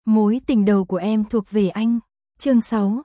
Mối tình đầu của em thuộc về anh. Chương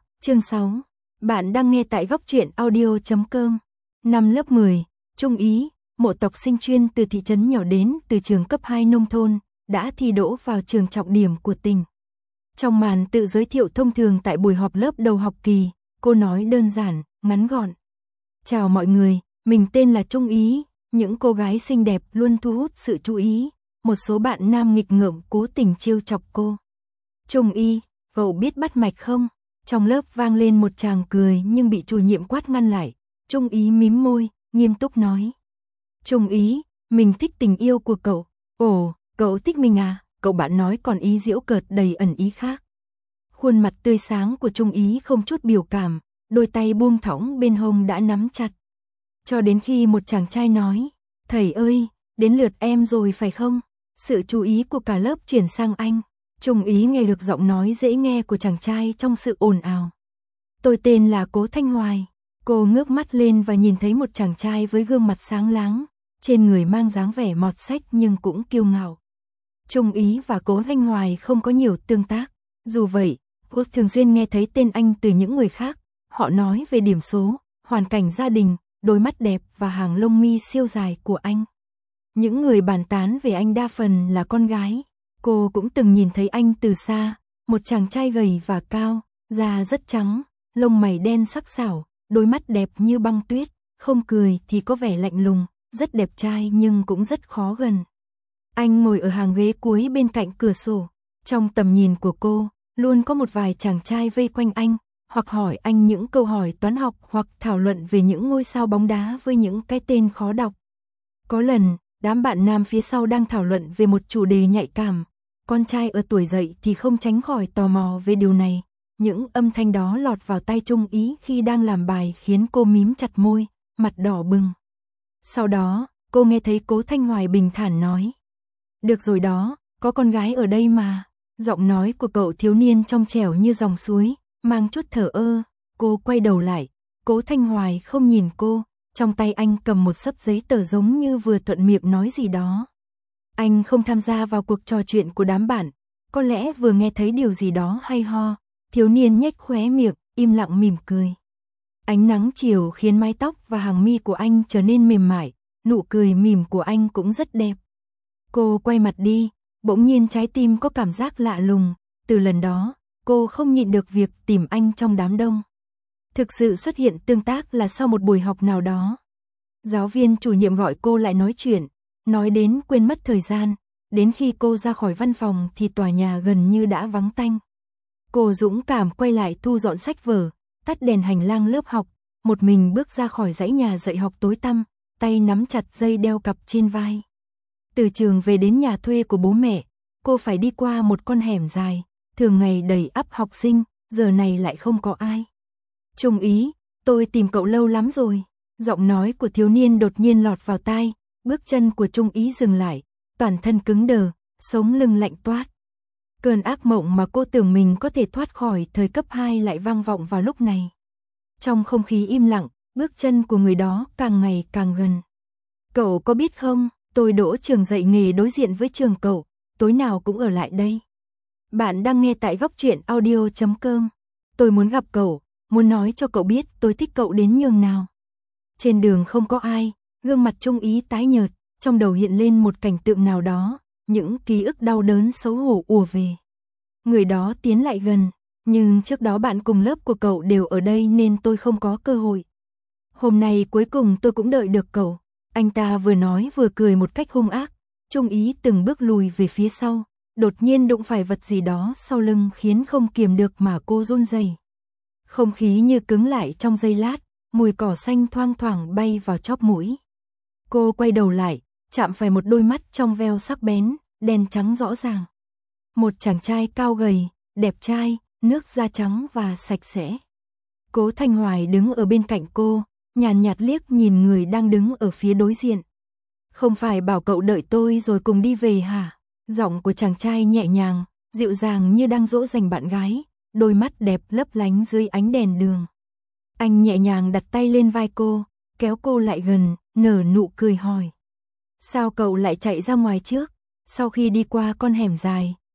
6. Bạn đang nghe tại góc truyện audio.com. Năm lớp 10, Trung Ý, một học sinh chuyên từ thị trấn nhỏ đến từ trường cấp 2 nông thôn, đã thi đỗ vào trường trọng điểm của tỉnh. Trong màn tự giới thiệu thông thường tại buổi họp lớp đầu học kỳ, cô nói đơn giản, ngắn gọn. Chào mọi người, mình tên là Trung Ý. Những cô gái xinh đẹp luôn thu hút sự chú ý. Một số bạn nam nghịch ngợm cố tình trêu chọc cô. Trung Ý, cậu biết bắt mạch không? Trong lớp vang lên một tràng cười nhưng bị chủ nhiệm quát ngăn lại. Trung Ý mím môi, nghiêm túc nói. Trung Ý, mình thích tình yêu của cậu. Ồ, cậu thích mình à? Cậu bạn nói còn ý giễu cợt đầy ẩn ý khác. Khuôn mặt tươi sáng của Trung Ý không chút biểu cảm, đôi tay buông thõng bên hông đã nắm chặt. Cho đến khi một chàng trai nói, thầy ơi, đến lượt em rồi phải không? Sự chú ý của cả lớp chuyển sang anh. Trung Ý nghe được giọng nói dễ nghe của chàng trai trong sự ồn ào. Tôi tên là Cố Thanh Hoài. Cô ngước mắt lên và nhìn thấy một chàng trai với gương mặt sáng láng, trên người mang dáng vẻ mọt sách nhưng cũng kiêu ngạo. Trung Ý và Cố Thanh Hoài không có nhiều tương tác. Dù vậy, cô thường xuyên nghe thấy tên anh từ những người khác. Họ nói về điểm số, hoàn cảnh gia đình, đôi mắt đẹp và hàng lông mi siêu dài của anh. Những người bàn tán về anh đa phần là con gái. Cô cũng từng nhìn thấy anh từ xa, một chàng trai gầy và cao, da rất trắng, lông mày đen sắc sảo, đôi mắt đẹp như băng tuyết, không cười thì có vẻ lạnh lùng, rất đẹp trai nhưng cũng rất khó gần. Anh ngồi ở hàng ghế cuối bên cạnh cửa sổ, trong tầm nhìn của cô, luôn có một vài chàng trai vây quanh anh, hoặc hỏi anh những câu hỏi toán học hoặc thảo luận về những ngôi sao bóng đá với những cái tên khó đọc. Có lần, đám bạn nam phía sau đang thảo luận về một chủ đề nhạy cảm. Con trai ở tuổi dậy thì không tránh khỏi tò mò về điều này. Những âm thanh đó lọt vào tai Trung Ý khi đang làm bài khiến cô mím chặt môi, mặt đỏ bừng. Sau đó, cô nghe thấy Cố Thanh Hoài bình thản nói. Được rồi đó, có con gái ở đây mà. Giọng nói của cậu thiếu niên trong trẻo như dòng suối, mang chút thờ ơ. Cô quay đầu lại, Cố Thanh Hoài không nhìn cô, trong tay anh cầm một xấp giấy tờ giống như vừa thuận miệng nói gì đó. Anh không tham gia vào cuộc trò chuyện của đám bạn, có lẽ vừa nghe thấy điều gì đó hay ho, thiếu niên nhếch khóe miệng, im lặng mỉm cười. Ánh nắng chiều khiến mái tóc và hàng mi của anh trở nên mềm mại, nụ cười mỉm của anh cũng rất đẹp. Cô quay mặt đi, bỗng nhiên trái tim có cảm giác lạ lùng, từ lần đó, cô không nhịn được việc tìm anh trong đám đông. Thực sự xuất hiện tương tác là sau một buổi học nào đó. Giáo viên chủ nhiệm gọi cô lại nói chuyện, nói đến quên mất thời gian, đến khi cô ra khỏi văn phòng thì tòa nhà gần như đã vắng tanh. Cô dũng cảm quay lại thu dọn sách vở, tắt đèn hành lang lớp học, một mình bước ra khỏi dãy nhà dạy học tối tăm, tay nắm chặt dây đeo cặp trên vai. Từ trường về đến nhà thuê của bố mẹ, cô phải đi qua một con hẻm dài, thường ngày đầy ắp học sinh, giờ này lại không có ai. Trung Ý, tôi tìm cậu lâu lắm rồi. Giọng nói của thiếu niên đột nhiên lọt vào tai, bước chân của Trung Ý dừng lại, toàn thân cứng đờ, sống lưng lạnh toát. Cơn ác mộng mà cô tưởng mình có thể thoát khỏi thời cấp 2 lại vang vọng vào lúc này. Trong không khí im lặng, bước chân của người đó càng ngày càng gần. Cậu có biết không, tôi đỗ trường dạy nghề đối diện với trường cậu, tối nào cũng ở lại đây. Bạn đang nghe tại góc truyện audio.com. Tôi muốn gặp cậu, muốn nói cho cậu biết tôi thích cậu đến nhường nào. Trên đường không có ai, gương mặt Trung Ý tái nhợt, trong đầu hiện lên một cảnh tượng nào đó, những ký ức đau đớn xấu hổ ùa về. Người đó tiến lại gần, nhưng trước đó bạn cùng lớp của cậu đều ở đây nên tôi không có cơ hội. Hôm nay cuối cùng tôi cũng đợi được cậu. Anh ta vừa nói vừa cười một cách hung ác. Trung Ý từng bước lùi về phía sau, đột nhiên đụng phải vật gì đó sau lưng khiến không kiềm được mà cô run rẩy. Không khí như cứng lại trong giây lát, mùi cỏ xanh thoang thoảng bay vào chóp mũi. Cô quay đầu lại, chạm phải một đôi mắt trong veo sắc bén, đen trắng rõ ràng. Một chàng trai cao gầy, đẹp trai, nước da trắng và sạch sẽ. Cố Thanh Hoài đứng ở bên cạnh cô, nhàn nhạt liếc nhìn người đang đứng ở phía đối diện. Không phải bảo cậu đợi tôi rồi cùng đi về hả? Giọng của chàng trai nhẹ nhàng, dịu dàng như đang dỗ dành bạn gái, đôi mắt đẹp lấp lánh dưới ánh đèn đường. Anh nhẹ nhàng đặt tay lên vai cô, kéo cô lại gần, nở nụ cười hỏi. Sao cậu lại chạy ra ngoài trước? Sau khi đi qua con hẻm dài,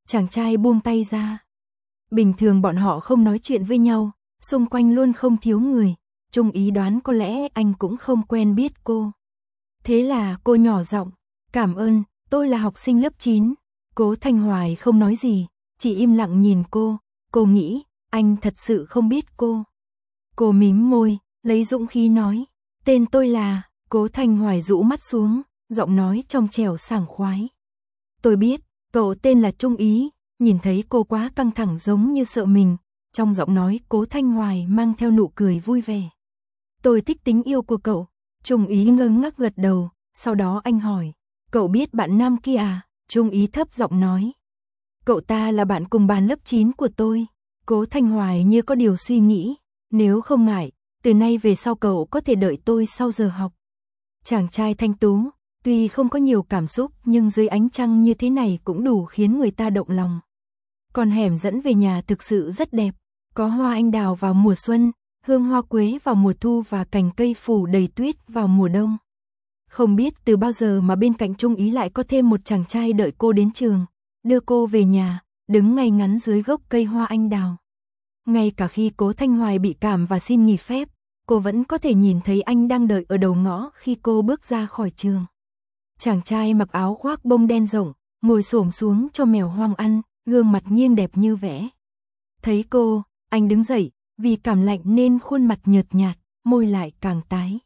Chàng trai buông tay ra. Bình thường bọn họ không nói chuyện với nhau, xung quanh luôn không thiếu người. Trung ý đoán có lẽ anh cũng không quen biết cô. Thế là cô nhỏ giọng, cảm ơn, tôi là học sinh lớp 9. Cố Thanh Hoài không nói gì, chỉ im lặng nhìn cô nghĩ, anh thật sự không biết cô. Cô mím môi, lấy dũng khí nói, tên tôi là, Cố Thanh Hoài rũ mắt xuống, giọng nói trong trẻo sảng khoái. Tôi biết, cậu tên là Trung Ý, nhìn thấy cô quá căng thẳng giống như sợ mình, trong giọng nói Cố Thanh Hoài mang theo nụ cười vui vẻ. Tôi thích tính yêu của cậu. Trung Ý ngơ ngác gật đầu, sau đó anh hỏi, cậu biết bạn nam kia à? Trung Ý thấp giọng nói, cậu ta là bạn cùng bàn lớp 9 của tôi. Cố Thanh Hoài như có điều suy nghĩ, nếu không ngại, từ nay về sau cậu có thể đợi tôi sau giờ học. Chàng trai thanh tú, tuy không có nhiều cảm xúc nhưng dưới ánh trăng như thế này cũng đủ khiến người ta động lòng. Con hẻm dẫn về nhà thực sự rất đẹp, có hoa anh đào vào mùa xuân, hương hoa quế vào mùa thu và cành cây phủ đầy tuyết vào mùa đông. Không biết từ bao giờ mà bên cạnh Trung Ý lại có thêm một chàng trai đợi cô đến trường, đưa cô về nhà, đứng ngay ngắn dưới gốc cây hoa anh đào. Ngay cả khi Cố Thanh Hoài bị cảm và xin nghỉ phép, cô vẫn có thể nhìn thấy anh đang đợi ở đầu ngõ khi cô bước ra khỏi trường. Chàng trai mặc áo khoác bông đen rộng, ngồi xổm xuống cho mèo hoang ăn, gương mặt nghiêng đẹp như vẽ. Thấy cô, anh đứng dậy, vì cảm lạnh nên khuôn mặt nhợt nhạt, môi lại càng tái.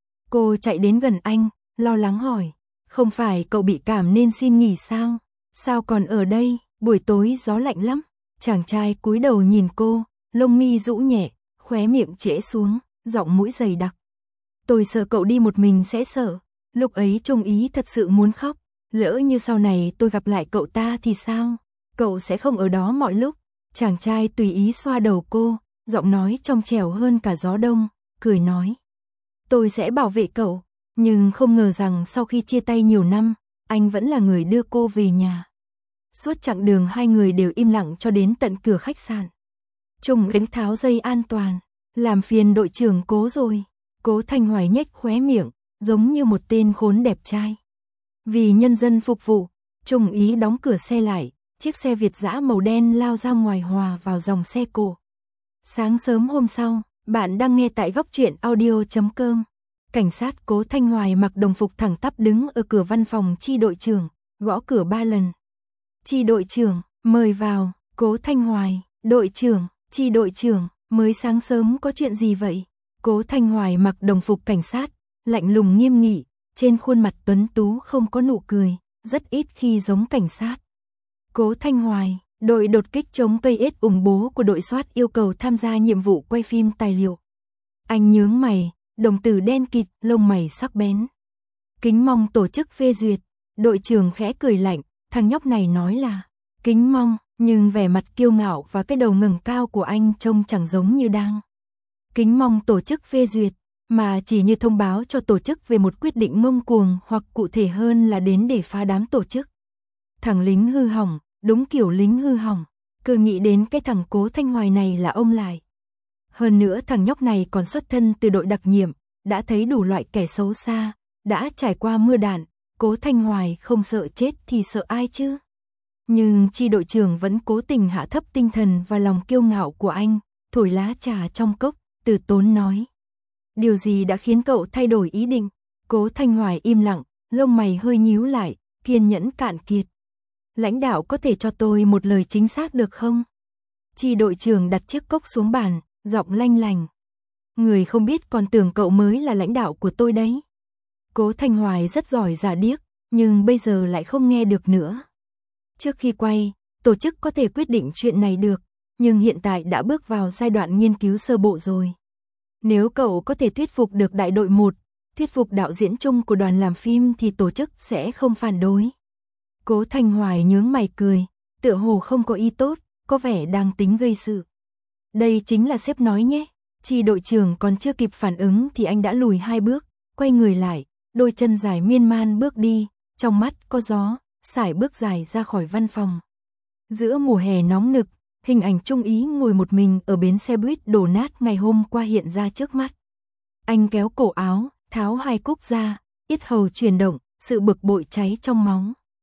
Cô chạy đến gần anh, lo lắng hỏi, không phải cậu bị cảm nên xin nghỉ sao? Sao còn ở đây, buổi tối gió lạnh lắm. Chàng trai cúi đầu nhìn cô, lông mi rũ nhẹ, khóe miệng trễ xuống, giọng mũi dày đặc. Tôi sợ cậu đi một mình sẽ sợ. Lúc ấy Trung Ý thật sự muốn khóc, lỡ như sau này tôi gặp lại cậu ta thì sao? Cậu sẽ không ở đó mọi lúc. Chàng trai tùy ý xoa đầu cô, giọng nói trong trẻo hơn cả gió đông, cười nói. Tôi sẽ bảo vệ cậu, nhưng không ngờ rằng sau khi chia tay nhiều năm, anh vẫn là người đưa cô về nhà. Suốt chặng đường hai người đều im lặng cho đến tận cửa khách sạn. Trung Ý tháo dây an toàn, làm phiền đội trưởng Cố rồi. Cố Thanh Hoài nhếch khóe miệng, giống như một tên khốn đẹp trai. Vì nhân dân phục vụ, Trung Ý đóng cửa xe lại, chiếc xe Việt dã màu đen lao ra ngoài hòa vào dòng xe cộ. Sáng sớm hôm sau, bạn đang nghe tại góc truyện audio.com. Cảnh sát Cố Thanh Hoài mặc đồng phục thẳng tắp đứng ở cửa văn phòng chi đội trưởng, gõ cửa 3 lần. Chi đội trưởng, mời vào. Cố Thanh Hoài, đội trưởng, chi đội trưởng, mới sáng sớm có chuyện gì vậy? Cố Thanh Hoài mặc đồng phục cảnh sát, lạnh lùng nghiêm nghị, trên khuôn mặt tuấn tú không có nụ cười, rất ít khi giống cảnh sát. Cố Thanh Hoài, đội đột kích chống cây ết ủng bố của đội SWAT yêu cầu tham gia nhiệm vụ quay phim tài liệu. Anh nhướng mày, đồng tử đen kịt, lông mày sắc bén. Kính mong tổ chức phê duyệt. Đội trưởng khẽ cười lạnh, thằng nhóc này nói là kính mong, nhưng vẻ mặt kiêu ngạo và cái đầu ngẩng cao của anh trông chẳng giống như đang kính mong tổ chức phê duyệt, mà chỉ như thông báo cho tổ chức về một quyết định ngông cuồng, hoặc cụ thể hơn là đến để phá đám tổ chức. Thằng lính hư hỏng, đúng kiểu lính hư hỏng, cứ nghĩ đến cái thằng Cố Thanh Hoài này là ông lại. Hơn nữa thằng nhóc này còn xuất thân từ đội đặc nhiệm, đã thấy đủ loại kẻ xấu xa, đã trải qua mưa đạn, Cố Thanh Hoài không sợ chết thì sợ ai chứ? Nhưng chi đội trưởng vẫn cố tình hạ thấp tinh thần và lòng kiêu ngạo của anh, thổi lá trà trong cốc, từ tốn nói. Điều gì đã khiến cậu thay đổi ý định? Cố Thanh Hoài im lặng, lông mày hơi nhíu lại, kiên nhẫn cạn kiệt. Lãnh đạo có thể cho tôi một lời chính xác được không? Chi đội trưởng đặt chiếc cốc xuống bàn, giọng lanh lành. Người không biết còn tưởng cậu mới là lãnh đạo của tôi đấy. Cố Thanh Hoài rất giỏi giả điếc, nhưng bây giờ lại không nghe được nữa. Trước khi quay, tổ chức có thể quyết định chuyện này được, nhưng hiện tại đã bước vào giai đoạn nghiên cứu sơ bộ rồi. Nếu cậu có thể thuyết phục được đại đội 1, thuyết phục đạo diễn chung của đoàn làm phim thì tổ chức sẽ không phản đối. Cố Thanh Hoài nhướng mày cười, tựa hồ không có ý tốt, có vẻ đang tính gây sự. Đây chính là sếp nói nhé. Chi đội trưởng còn chưa kịp phản ứng thì anh đã lùi 2 bước, quay người lại, đôi chân dài miên man bước đi, trong mắt có gió, sải bước dài ra khỏi văn phòng. Giữa mùa hè nóng nực, hình ảnh Trung Ý ngồi một mình ở bến xe buýt đổ nát ngày hôm qua hiện ra trước mắt. Anh kéo cổ áo, tháo 2 cúc ra, yết hầu chuyển động, sự bực bội cháy trong máu.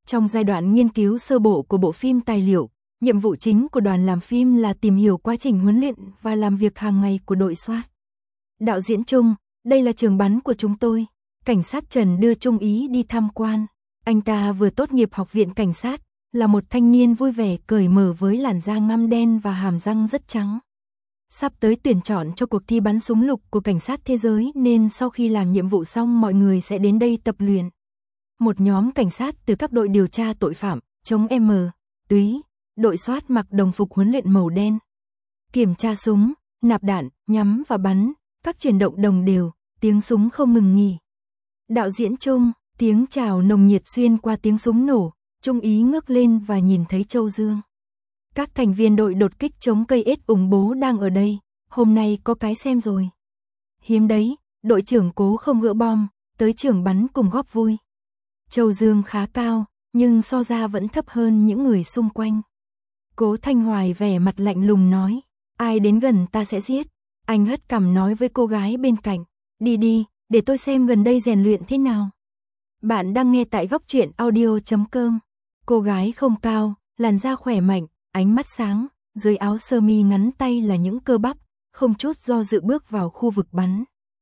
Trong giai đoạn nghiên cứu sơ bộ của bộ phim tài liệu, nhiệm vụ chính của đoàn làm phim là tìm hiểu quá trình huấn luyện và làm việc hàng ngày của đội SWAT. Đạo diễn Trung, đây là trường bắn của chúng tôi. Cảnh sát Trần đưa Trung Ý đi tham quan. Anh ta vừa tốt nghiệp học viện cảnh sát, là một thanh niên vui vẻ cởi mở với làn da ngăm đen và hàm răng rất trắng. Sắp tới tuyển chọn cho cuộc thi bắn súng lục của cảnh sát thế giới nên sau khi làm nhiệm vụ xong mọi người sẽ đến đây tập luyện. Một nhóm cảnh sát từ các đội điều tra tội phạm, chống túy, đội SWAT mặc đồng phục huấn luyện màu đen. Kiểm tra súng, nạp đạn, nhắm và bắn, các chuyển động đồng đều, tiếng súng không ngừng nghỉ. Đạo diễn Trung, tiếng chào nồng nhiệt xuyên qua tiếng súng nổ, Trung Ý ngước lên và nhìn thấy Châu Dương. Các thành viên đội đột kích chống cây ết ủng bố đang ở đây, hôm nay có cái xem rồi. Hiếm đấy, đội trưởng Cố không gỡ bom, tới trưởng bắn cùng góp vui. Châu Dương khá cao, nhưng so ra vẫn thấp hơn những người xung quanh. Cố Thanh Hoài vẻ mặt lạnh lùng nói, ai đến gần ta sẽ giết. Anh hất cằm nói với cô gái bên cạnh, đi đi, để tôi xem gần đây rèn luyện thế nào. Bạn đang nghe tại góc truyện audio.com. Cô gái không cao, làn da khỏe mạnh, ánh mắt sáng, dưới áo sơ mi ngắn tay là những cơ bắp, không chút do dự bước vào khu vực bắn.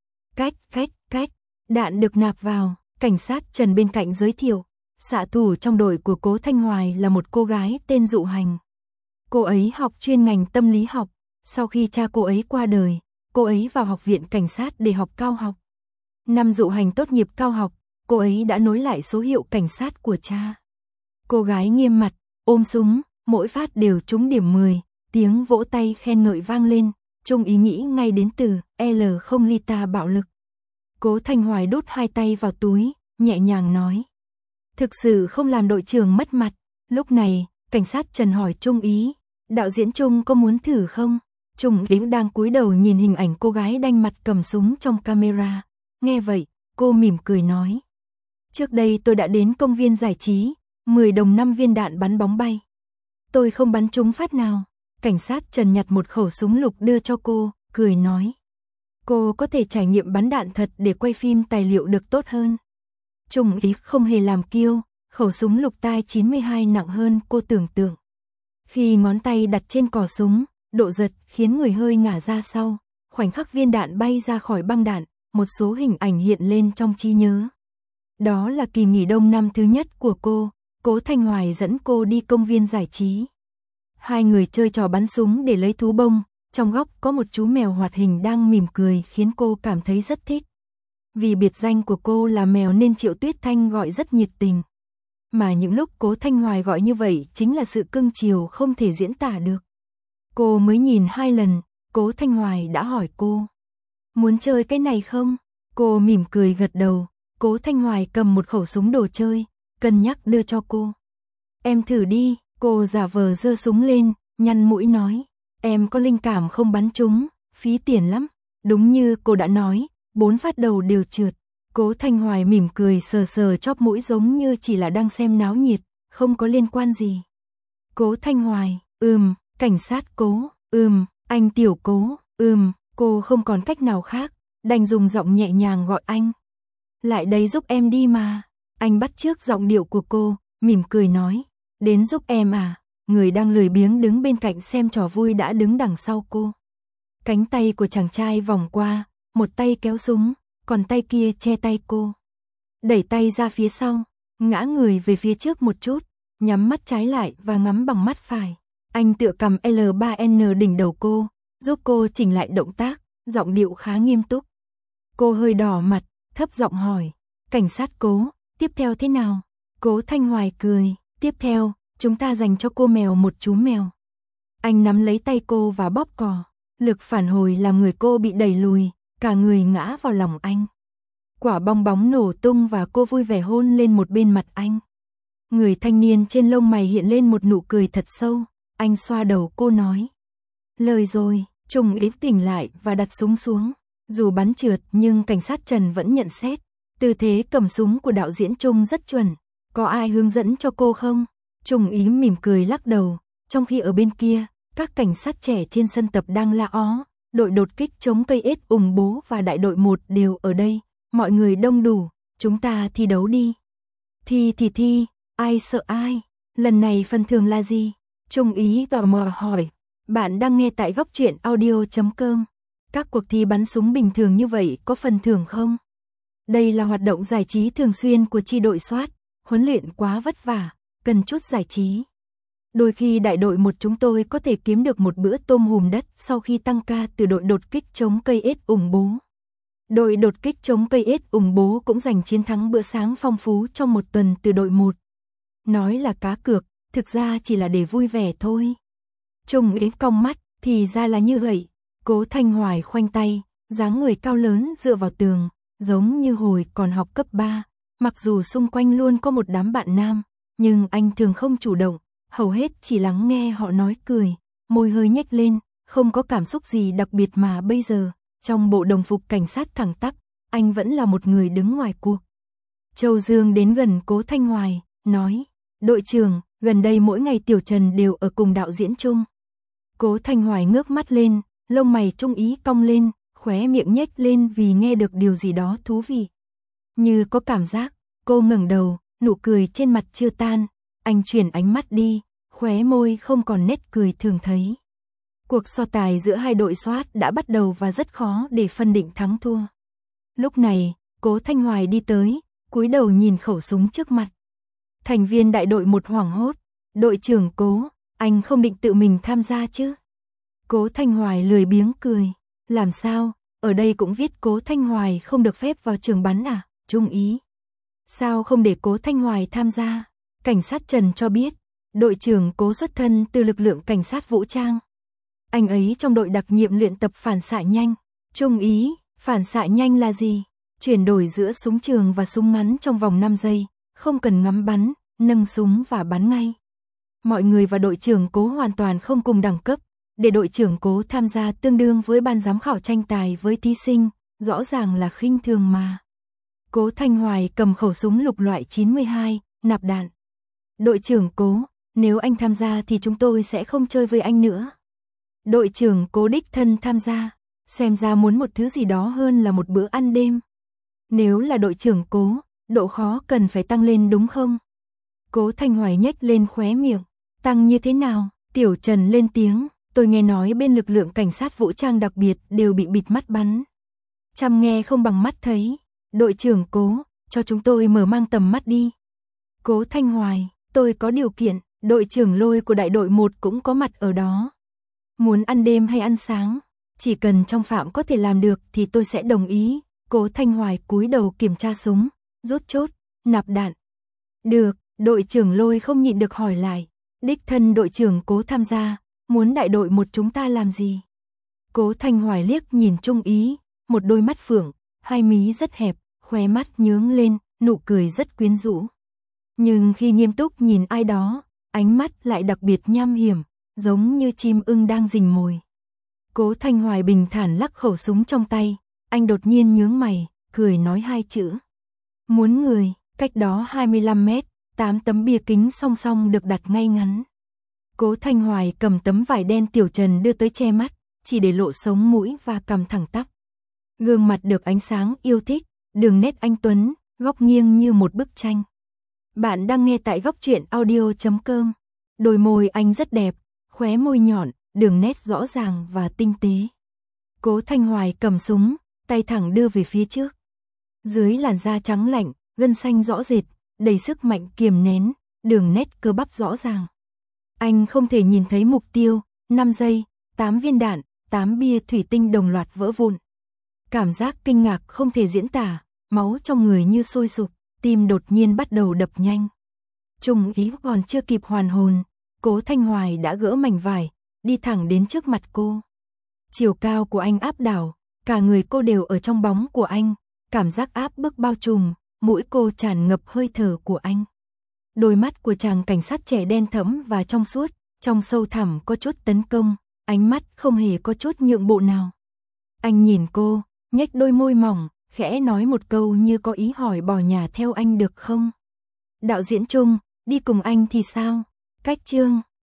Cách, đạn được nạp vào, cảnh sát Trần bên cạnh giới thiệu. Xạ thủ trong đội của Cố Thanh Hoài là một cô gái tên Dụ Hành. Cô ấy học chuyên ngành tâm lý học, sau khi cha cô ấy qua đời, cô ấy vào học viện cảnh sát để học cao học. Năm Dụ Hành tốt nghiệp cao học, cô ấy đã nối lại số hiệu cảnh sát của cha. Cô gái nghiêm mặt, ôm súng, mỗi phát đều trúng điểm 10, tiếng vỗ tay khen ngợi vang lên, Trung Ý nghĩ ngay đến từ L0 Lita bạo lực. Cố Thanh Hoài đút hai tay vào túi, nhẹ nhàng nói. Thực sự không làm đội trưởng mất mặt. Lúc này, cảnh sát Trần hỏi Trung Ý, đạo diễn Trung có muốn thử không? Trung Ý đang cúi đầu nhìn hình ảnh cô gái đanh mặt cầm súng trong camera. Nghe vậy, cô mỉm cười nói. Trước đây tôi đã đến công viên giải trí, 10 đồng 5 viên đạn bắn bóng bay. Tôi không bắn trúng phát nào. Cảnh sát Trần nhặt một khẩu súng lục đưa cho cô, cười nói. Cô có thể trải nghiệm bắn đạn thật để quay phim tài liệu được tốt hơn. Trung Ý không hề làm kiêu, khẩu súng lục tai 92 nặng hơn cô tưởng tượng. Khi ngón tay đặt trên cò súng, độ giật khiến người hơi ngả ra sau, khoảnh khắc viên đạn bay ra khỏi băng đạn, một số hình ảnh hiện lên trong trí nhớ. Đó là kỳ nghỉ đông năm thứ nhất của cô, Cố Thanh Hoài dẫn cô đi công viên giải trí. Hai người chơi trò bắn súng để lấy thú bông, trong góc có một chú mèo hoạt hình đang mỉm cười khiến cô cảm thấy rất thích. Vì biệt danh của cô là mèo nên Triệu Tuyết Thanh gọi rất nhiệt tình. Mà những lúc Cố Thanh Hoài gọi như vậy chính là sự cưng chiều không thể diễn tả được. Cô mới nhìn 2 lần, Cố Thanh Hoài đã hỏi cô. Muốn chơi cái này không? Cô mỉm cười gật đầu, Cố Thanh Hoài cầm một khẩu súng đồ chơi, cân nhắc đưa cho cô. Em thử đi, cô giả vờ giơ súng lên, nhăn mũi nói. Em có linh cảm không bắn trúng, phí tiền lắm. Đúng như cô đã nói, 4 phát đầu đều trượt. Cố Thanh Hoài mỉm cười sờ sờ chóp mũi giống như chỉ là đang xem náo nhiệt, không có liên quan gì. Cố Thanh Hoài, cảnh sát Cố, anh tiểu Cố, cô không còn cách nào khác, đành dùng giọng nhẹ nhàng gọi anh. Lại đây giúp em đi mà. Anh bắt chước giọng điệu của cô, mỉm cười nói. Đến giúp em à? Người đang lười biếng đứng bên cạnh xem trò vui đã đứng đằng sau cô. Cánh tay của chàng trai vòng qua, một tay kéo súng, còn tay kia che tay cô. Đẩy tay ra phía sau, ngã người về phía trước một chút, nhắm mắt trái lại và ngắm bằng mắt phải. Anh tựa cầm L3N đỉnh đầu cô, giúp cô chỉnh lại động tác, giọng điệu khá nghiêm túc. Cô hơi đỏ mặt, thấp giọng hỏi, cảnh sát Cố, tiếp theo thế nào? Cố Thanh Hoài cười, tiếp theo, chúng ta dành cho cô mèo một chú mèo. Anh nắm lấy tay cô và bóp cò, lực phản hồi làm người cô bị đẩy lùi, cả người ngã vào lòng anh. Quả bong bóng nổ tung và cô vui vẻ hôn lên một bên mặt anh. Người thanh niên trên lông mày hiện lên một nụ cười thật sâu, anh xoa đầu cô nói. Lời rồi, Trung Ý tỉnh lại và đặt súng xuống. Dù bắn trượt nhưng cảnh sát Trần vẫn nhận xét. Tư thế cầm súng của đạo diễn Trung rất chuẩn. Có ai hướng dẫn cho cô không? Trung Ý mỉm cười lắc đầu. Trong khi ở bên kia, các cảnh sát trẻ trên sân tập đang la ó. Đội đột kích chống cây ết ủng bố và đại đội 1 đều ở đây. Mọi người đông đủ, chúng ta thi đấu đi. Thi, Ai sợ ai? Lần này phần thưởng là gì? Trung Ý tò mò hỏi. Bạn đang nghe tại góc truyện audio.com. Các cuộc thi bắn súng bình thường như vậy có phần thưởng không? Đây là hoạt động giải trí thường xuyên của chi đội SWAT, huấn luyện quá vất vả, cần chút giải trí. Đôi khi đại đội 1 chúng tôi có thể kiếm được một bữa tôm hùm đất sau khi tăng ca từ đội đột kích chống cây ếch ủng bố. Đội đột kích chống cây ếch ủng bố cũng giành chiến thắng bữa sáng phong phú trong một tuần từ đội 1. Nói là cá cược, thực ra chỉ là để vui vẻ thôi. Trung Ý cong mắt, thì ra là như vậy. Cố Thanh Hoài khoanh tay, dáng người cao lớn dựa vào tường, giống như hồi còn học cấp 3. Mặc dù xung quanh luôn có một đám bạn nam, nhưng anh thường không chủ động, hầu hết chỉ lắng nghe họ nói cười, môi hơi nhếch lên, không có cảm xúc gì đặc biệt mà bây giờ, trong bộ đồng phục cảnh sát thẳng tắp, anh vẫn là một người đứng ngoài cuộc. Châu Dương đến gần Cố Thanh Hoài, nói, đội trưởng, gần đây mỗi ngày Tiểu Trần đều ở cùng đạo diễn chung. Cố Thanh Hoài ngước mắt lên, lông mày Trung Ý cong lên, khóe miệng nhếch lên vì nghe được điều gì đó thú vị. Như có cảm giác, cô ngẩng đầu, nụ cười trên mặt chưa tan, anh chuyển ánh mắt đi, khóe môi không còn nét cười thường thấy. Cuộc so tài giữa hai đội SWAT đã bắt đầu và rất khó để phân định thắng thua. Lúc này, Cố Thanh Hoài đi tới, cúi đầu nhìn khẩu súng trước mặt. Thành viên đại đội 1 hoảng hốt, đội trưởng Cố, anh không định tự mình tham gia chứ? Cố Thanh Hoài lười biếng cười, làm sao, ở đây cũng viết Cố Thanh Hoài không được phép vào trường bắn à, Trung Ý. Sao không để Cố Thanh Hoài tham gia? Cảnh sát Trần cho biết, đội trưởng Cố xuất thân từ lực lượng cảnh sát vũ trang. Anh ấy trong đội đặc nhiệm luyện tập phản xạ nhanh. Trung Ý, phản xạ nhanh là gì? Chuyển đổi giữa súng trường và súng ngắn trong vòng 5 giây, không cần ngắm bắn, nâng súng và bắn ngay. Mọi người và đội trưởng Cố hoàn toàn không cùng đẳng cấp, để đội trưởng Cố tham gia tương đương với ban giám khảo tranh tài với thí sinh, rõ ràng là khinh thường mà. Cố Thanh Hoài cầm khẩu súng lục loại 92, nạp đạn. Đội trưởng Cố, nếu anh tham gia thì chúng tôi sẽ không chơi với anh nữa. Đội trưởng Cố đích thân tham gia, xem ra muốn một thứ gì đó hơn là một bữa ăn đêm. Nếu là đội trưởng Cố, độ khó cần phải tăng lên đúng không? Cố Thanh Hoài nhếch lên khóe miệng, tăng như thế nào? Tiểu Trần lên tiếng, tôi nghe nói bên lực lượng cảnh sát vũ trang đặc biệt đều bị bịt mắt bắn. Chăm nghe không bằng mắt thấy. Đội trưởng Cố, cho chúng tôi mở mang tầm mắt đi. Cố Thanh Hoài, tôi có điều kiện, đội trưởng Lôi của đại đội 1 cũng có mặt ở đó. Muốn ăn đêm hay ăn sáng, chỉ cần trong phạm có thể làm được thì tôi sẽ đồng ý. Cố Thanh Hoài cúi đầu kiểm tra súng, rút chốt, nạp đạn. Được, đội trưởng Lôi không nhịn được hỏi lại, đích thân đội trưởng Cố tham gia, muốn đại đội 1 chúng ta làm gì? Cố Thanh Hoài liếc nhìn Trung Ý, một đôi mắt phượng, hai mí rất hẹp, khóe mắt nhướng lên, nụ cười rất quyến rũ. Nhưng khi nghiêm túc nhìn ai đó, ánh mắt lại đặc biệt nham hiểm, giống như chim ưng đang rình mồi. Cố Thanh Hoài bình thản lắc khẩu súng trong tay, anh đột nhiên nhướng mày, cười nói hai chữ. Muốn người, cách đó 25 mét, 8 tấm bia kính song song được đặt ngay ngắn. Cố Thanh Hoài cầm tấm vải đen Tiểu Trần đưa tới che mắt, chỉ để lộ sống mũi và cằm thẳng tắp. Gương mặt được ánh sáng yêu thích, đường nét anh tuấn, góc nghiêng như một bức tranh. Bạn đang nghe tại góc truyện audio.com. Đôi môi anh rất đẹp, khóe môi nhọn, đường nét rõ ràng và tinh tế. Cố Thanh Hoài cầm súng, tay thẳng đưa về phía trước. Dưới làn da trắng lạnh, gân xanh rõ rệt, đầy sức mạnh kiềm nén, đường nét cơ bắp rõ ràng. Anh không thể nhìn thấy mục tiêu, 5 giây, 8 viên đạn, 8 bia thủy tinh đồng loạt vỡ vụn. Cảm giác kinh ngạc không thể diễn tả, máu trong người như sôi sục, tim đột nhiên bắt đầu đập nhanh. Trung Ý còn chưa kịp hoàn hồn, Cố Thanh Hoài đã gỡ mảnh vải, đi thẳng đến trước mặt cô. Chiều cao của anh áp đảo, cả người cô đều ở trong bóng của anh, cảm giác áp bức bao trùm, mũi cô tràn ngập hơi thở của anh. Đôi mắt của chàng cảnh sát trẻ đen thẫm và trong suốt, trong sâu thẳm có chút tấn công, ánh mắt không hề có chút nhượng bộ nào. Anh nhìn cô, nhếch đôi môi mỏng, khẽ nói một câu như có ý hỏi bỏ nhà theo anh được không? Đạo diễn Trung, đi cùng anh thì sao? Cách chương